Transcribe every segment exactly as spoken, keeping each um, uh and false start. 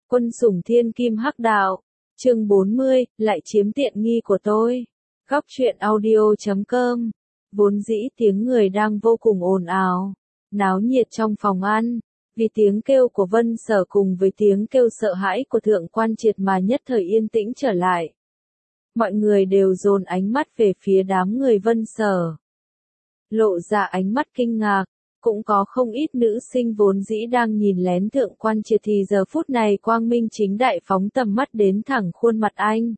Quân sủng thiên kim hắc đạo. Chương bốn mươi, lại chiếm tiện nghi của tôi. Góc truyện audio chấm com. Vốn dĩ tiếng người đang vô cùng ồn ào, náo nhiệt trong phòng ăn, vì tiếng kêu của Vân Sở cùng với tiếng kêu sợ hãi của Thượng Quan Triệt mà nhất thời yên tĩnh trở lại. Mọi người đều dồn ánh mắt về phía đám người Vân Sở, lộ ra ánh mắt kinh ngạc. Cũng có không ít nữ sinh vốn dĩ đang nhìn lén Thượng Quan Triệt thì giờ phút này quang minh chính đại phóng tầm mắt đến thẳng khuôn mặt anh.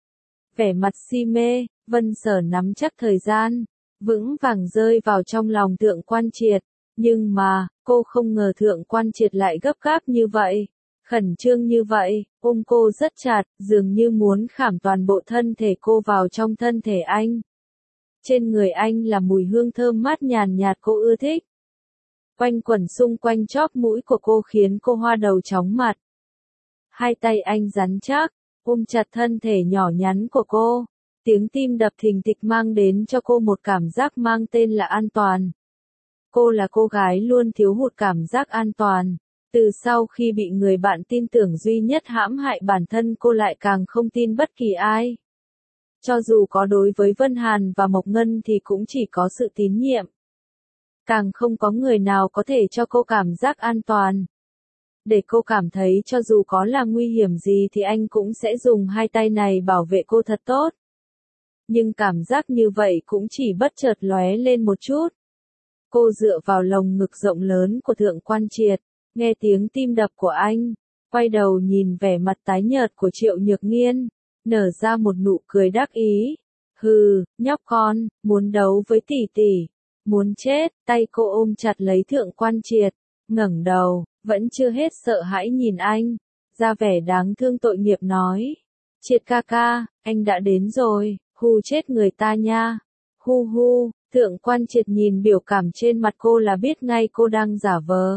Vẻ mặt si mê, Vân Sở nắm chắc thời gian, vững vàng rơi vào trong lòng Thượng Quan Triệt. Nhưng mà, cô không ngờ Thượng Quan Triệt lại gấp gáp như vậy, khẩn trương như vậy, ôm cô rất chặt, dường như muốn khảm toàn bộ thân thể cô vào trong thân thể anh. Trên người anh là mùi hương thơm mát nhàn nhạt cô ưa thích. Quanh quẩn xung quanh chóp mũi của cô khiến cô hoa đầu chóng mặt. Hai tay anh rắn chắc, ôm chặt thân thể nhỏ nhắn của cô. Tiếng tim đập thình thịch mang đến cho cô một cảm giác mang tên là an toàn. Cô là cô gái luôn thiếu hụt cảm giác an toàn. Từ sau khi bị người bạn tin tưởng duy nhất hãm hại bản thân cô lại càng không tin bất kỳ ai. Cho dù có đối với Vân Hàn và Mộc Ngân thì cũng chỉ có sự tín nhiệm. Càng không có người nào có thể cho cô cảm giác an toàn. Để cô cảm thấy cho dù có là nguy hiểm gì thì anh cũng sẽ dùng hai tay này bảo vệ cô thật tốt. Nhưng cảm giác như vậy cũng chỉ bất chợt lóe lên một chút. Cô dựa vào lồng ngực rộng lớn của Thượng Quan Triệt, nghe tiếng tim đập của anh, quay đầu nhìn vẻ mặt tái nhợt của Triệu Nhược Nghiên, nở ra một nụ cười đắc ý. Hừ, nhóc con, muốn đấu với tỷ tỷ, muốn chết. Tay cô ôm chặt lấy Thượng Quan Triệt, ngẩng đầu, vẫn chưa hết sợ hãi nhìn anh, ra vẻ đáng thương tội nghiệp nói. Triệt ca ca, anh đã đến rồi, hù chết người ta nha. Hu hu, Thượng Quan Triệt nhìn biểu cảm trên mặt cô là biết ngay cô đang giả vờ.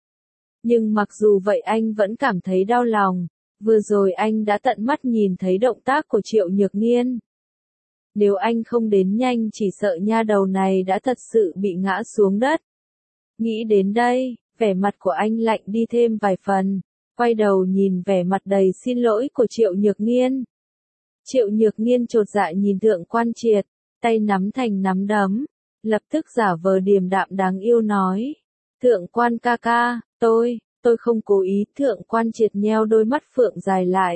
Nhưng mặc dù vậy anh vẫn cảm thấy đau lòng, vừa rồi anh đã tận mắt nhìn thấy động tác của Triệu Nhược Nghiên. Nếu anh không đến nhanh chỉ sợ nha đầu này đã thật sự bị ngã xuống đất. Nghĩ đến đây, vẻ mặt của anh lạnh đi thêm vài phần, quay đầu nhìn vẻ mặt đầy xin lỗi của Triệu Nhược Nghiên. Triệu Nhược Nghiên chột dạ nhìn Thượng Quan Triệt, tay nắm thành nắm đấm, lập tức giả vờ điềm đạm đáng yêu nói. Thượng Quan ca ca, tôi, tôi không cố ý. Thượng Quan Triệt nheo đôi mắt phượng dài lại.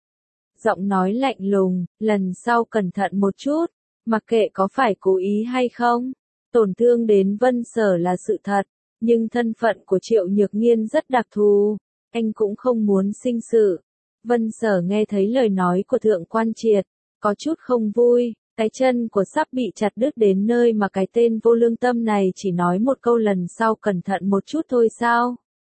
Giọng nói lạnh lùng, lần sau cẩn thận một chút, mặc kệ có phải cố ý hay không. Tổn thương đến Vân Sở là sự thật, nhưng thân phận của Triệu Nhược Nghiên rất đặc thù, anh cũng không muốn sinh sự. Vân Sở nghe thấy lời nói của Thượng Quan Triệt, có chút không vui, cái chân của sắp bị chặt đứt đến nơi mà cái tên vô lương tâm này chỉ nói một câu lần sau cẩn thận một chút thôi sao?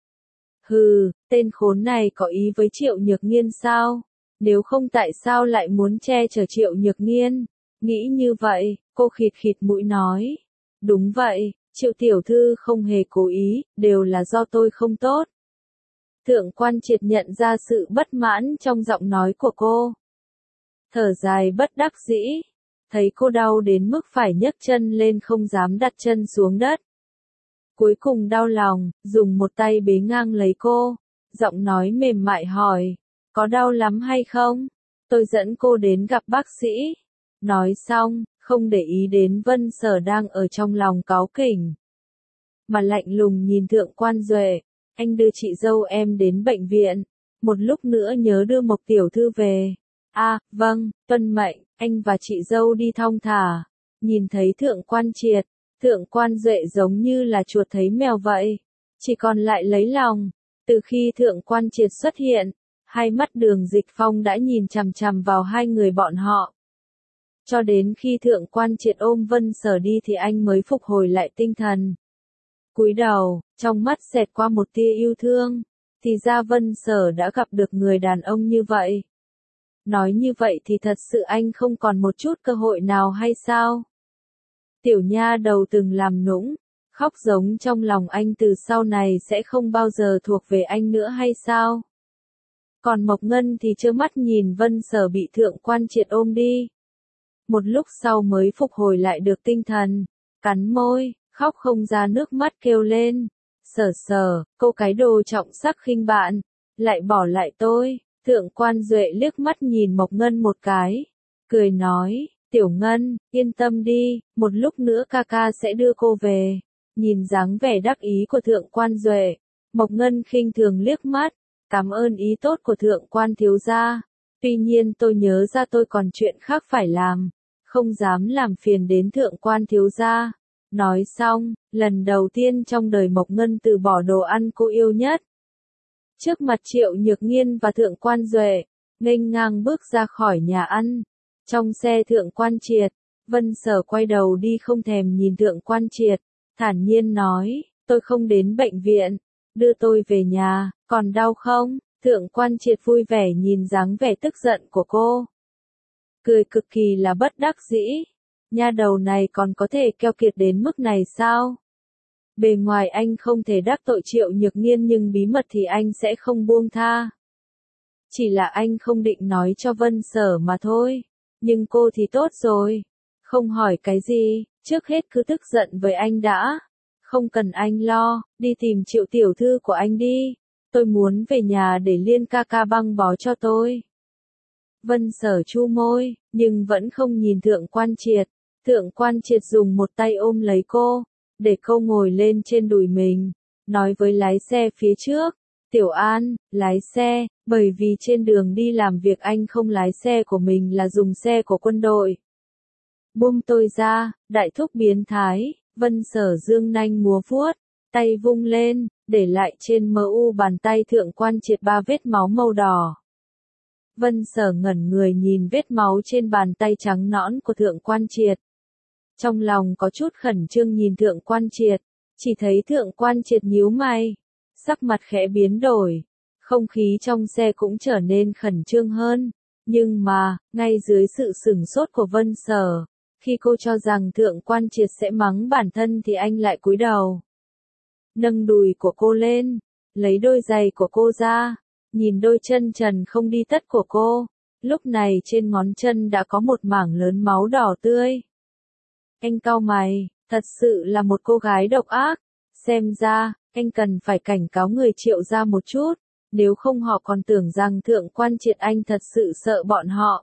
Hừ, tên khốn này có ý với Triệu Nhược Nghiên sao? Nếu không tại sao lại muốn che chở Triệu Nhược Nghiên? Nghĩ như vậy, cô khịt khịt mũi nói. Đúng vậy, Triệu tiểu thư không hề cố ý, đều là do tôi không tốt. Thượng Quan Triệt nhận ra sự bất mãn trong giọng nói của cô. Thở dài bất đắc dĩ, thấy cô đau đến mức phải nhấc chân lên không dám đặt chân xuống đất. Cuối cùng đau lòng, dùng một tay bế ngang lấy cô, giọng nói mềm mại hỏi. Có đau lắm hay không? Tôi dẫn cô đến gặp bác sĩ. Nói xong, không để ý đến Vân Sở đang ở trong lòng cáu kỉnh, mà lạnh lùng nhìn Thượng Quan Duệ. Anh đưa chị dâu em đến bệnh viện, một lúc nữa nhớ đưa Mộc tiểu thư về. À, vâng, tuân mệnh. Anh và chị dâu đi thong thả. Nhìn thấy Thượng Quan Triệt, Thượng Quan Duệ giống như là chuột thấy mèo vậy, chỉ còn lại lấy lòng. Từ khi Thượng Quan Triệt xuất hiện, hai mắt Đường Dịch Phong đã nhìn chằm chằm vào hai người bọn họ. Cho đến khi Thượng Quan Triệt ôm Vân Sở đi thì anh mới phục hồi lại tinh thần. Cúi đầu, trong mắt xẹt qua một tia yêu thương, thì ra Vân Sở đã gặp được người đàn ông như vậy. Nói như vậy thì thật sự anh không còn một chút cơ hội nào hay sao? Tiểu nha đầu từng làm nũng, khóc giống trong lòng anh từ sau này sẽ không bao giờ thuộc về anh nữa hay sao? Còn Mộc Ngân thì trơ mắt nhìn Vân Sở bị Thượng Quan Triệt ôm đi. Một lúc sau mới phục hồi lại được tinh thần, cắn môi, khóc không ra nước mắt kêu lên. Sở Sở, cô cái đồ trọng sắc khinh bạn, lại bỏ lại tôi. Thượng quan Duệ liếc mắt nhìn Mộc Ngân một cái, cười nói, Tiểu Ngân, yên tâm đi, một lúc nữa ca ca sẽ đưa cô về. Nhìn dáng vẻ đắc ý của Thượng quan Duệ, Mộc Ngân khinh thường liếc mắt, cảm ơn ý tốt của Thượng quan thiếu gia. Tuy nhiên tôi nhớ ra tôi còn chuyện khác phải làm, không dám làm phiền đến Thượng quan thiếu gia. Nói xong, lần đầu tiên trong đời Mộc Ngân từ bỏ đồ ăn cô yêu nhất. Trước mặt Triệu Nhược Nghiên và Thượng quan Duệ, nghênh ngang bước ra khỏi nhà ăn. Trong xe Thượng quan Triệt, Vân Sở quay đầu đi không thèm nhìn Thượng quan Triệt, thản nhiên nói, tôi không đến bệnh viện, đưa tôi về nhà, còn đau không? Thượng quan Triệt vui vẻ nhìn dáng vẻ tức giận của cô. Cười cực kỳ là bất đắc dĩ, nha đầu này còn có thể keo kiệt đến mức này sao? Bề ngoài anh không thể đắc tội Triệu Nhược Nghiên nhưng bí mật thì anh sẽ không buông tha. Chỉ là anh không định nói cho Vân Sở mà thôi, nhưng cô thì tốt rồi, không hỏi cái gì, trước hết cứ tức giận với anh đã. Không cần anh lo, đi tìm Triệu tiểu thư của anh đi, tôi muốn về nhà để Liên ca ca băng bó cho tôi. Vân Sở chu môi, nhưng vẫn không nhìn Thượng quan Triệt. Thượng quan Triệt dùng một tay ôm lấy cô, để cô ngồi lên trên đùi mình, nói với lái xe phía trước, Tiểu An, lái xe, bởi vì trên đường đi làm việc anh không lái xe của mình là dùng xe của quân đội. Buông tôi ra, đại thúc biến thái. Vân Sở dương nanh múa vuốt, tay vung lên, để lại trên mờ u bàn tay Thượng quan Triệt ba vết máu màu đỏ. Vân Sở ngẩn người nhìn vết máu trên bàn tay trắng nõn của Thượng quan Triệt. Trong lòng có chút khẩn trương nhìn Thượng quan Triệt, chỉ thấy Thượng quan Triệt nhíu mày, sắc mặt khẽ biến đổi, không khí trong xe cũng trở nên khẩn trương hơn, nhưng mà, ngay dưới sự sửng sốt của Vân Sở, khi cô cho rằng Thượng quan Triệt sẽ mắng bản thân thì anh lại cúi đầu. Nâng đùi của cô lên, lấy đôi giày của cô ra, nhìn đôi chân trần không đi tất của cô, lúc này trên ngón chân đã có một mảng lớn máu đỏ tươi. Anh cau mày, thật sự là một cô gái độc ác, xem ra, anh cần phải cảnh cáo người Triệu gia một chút, nếu không họ còn tưởng rằng Thượng quan Triệt anh thật sự sợ bọn họ.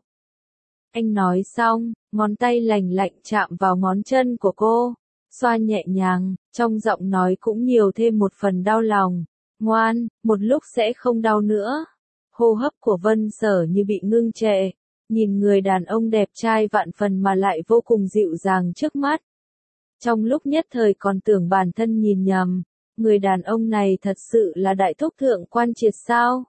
Anh nói xong, ngón tay lành lạnh chạm vào ngón chân của cô, xoa nhẹ nhàng, trong giọng nói cũng nhiều thêm một phần đau lòng. Ngoan, một lúc sẽ không đau nữa. Hô hấp của Vân Sở như bị ngưng trệ, nhìn người đàn ông đẹp trai vạn phần mà lại vô cùng dịu dàng trước mắt. Trong lúc nhất thời còn tưởng bản thân nhìn nhầm, người đàn ông này thật sự là đại thúc Thượng quan Triệt sao?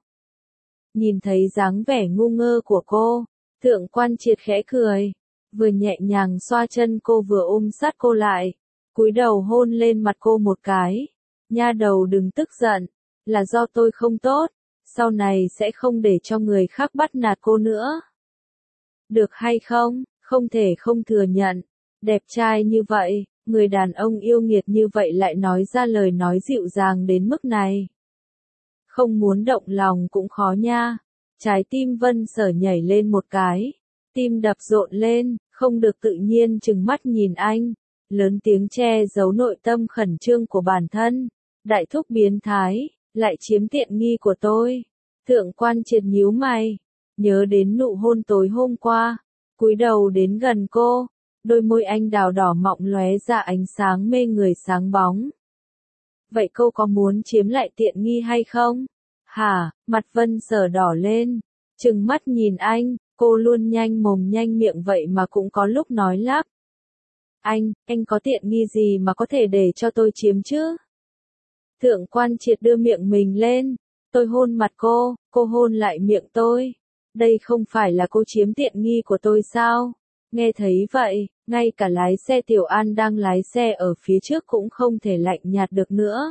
Nhìn thấy dáng vẻ ngu ngơ của cô, Thượng quan Triệt khẽ cười, vừa nhẹ nhàng xoa chân cô vừa ôm sát cô lại, cúi đầu hôn lên mặt cô một cái. Nha đầu đừng tức giận, là do tôi không tốt, sau này sẽ không để cho người khác bắt nạt cô nữa. Được hay không, không thể không thừa nhận, đẹp trai như vậy, người đàn ông yêu nghiệt như vậy lại nói ra lời nói dịu dàng đến mức này. Không muốn động lòng cũng khó nha. Trái tim Vân Sở nhảy lên một cái, tim đập rộn lên, không được tự nhiên trừng mắt nhìn anh, lớn tiếng che giấu nội tâm khẩn trương của bản thân. Đại thúc biến thái, lại chiếm tiện nghi của tôi. Thượng quan Triệt nhíu mày, nhớ đến nụ hôn tối hôm qua, cúi đầu đến gần cô, đôi môi anh đào đỏ mọng lóe ra ánh sáng mê người sáng bóng. Vậy cô có muốn chiếm lại tiện nghi hay không? Hả, mặt Vân Sở đỏ lên, trừng mắt nhìn anh, cô luôn nhanh mồm nhanh miệng vậy mà cũng có lúc nói lắp. Anh, anh có tiện nghi gì mà có thể để cho tôi chiếm chứ? Thượng quan Triệt đưa miệng mình lên, tôi hôn mặt cô, cô hôn lại miệng tôi. Đây không phải là cô chiếm tiện nghi của tôi sao? Nghe thấy vậy, ngay cả lái xe Tiểu An đang lái xe ở phía trước cũng không thể lạnh nhạt được nữa.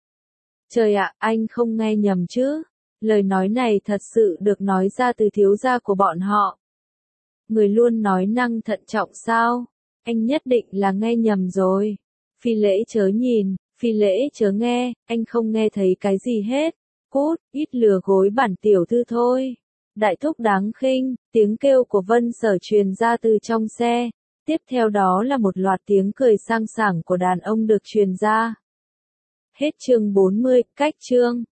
Trời ạ, anh không nghe nhầm chứ? Lời nói này thật sự được nói ra từ thiếu gia của bọn họ. Người luôn nói năng thận trọng sao? Anh nhất định là nghe nhầm rồi. Phi lễ chớ nhìn, phi lễ chớ nghe, anh không nghe thấy cái gì hết. Cút, ít lừa gối bản tiểu thư thôi. Đại thúc đáng khinh, tiếng kêu của Vân Sở truyền ra từ trong xe. Tiếp theo đó là một loạt tiếng cười sang sảng của đàn ông được truyền ra. Hết chương bốn mươi, cách chương.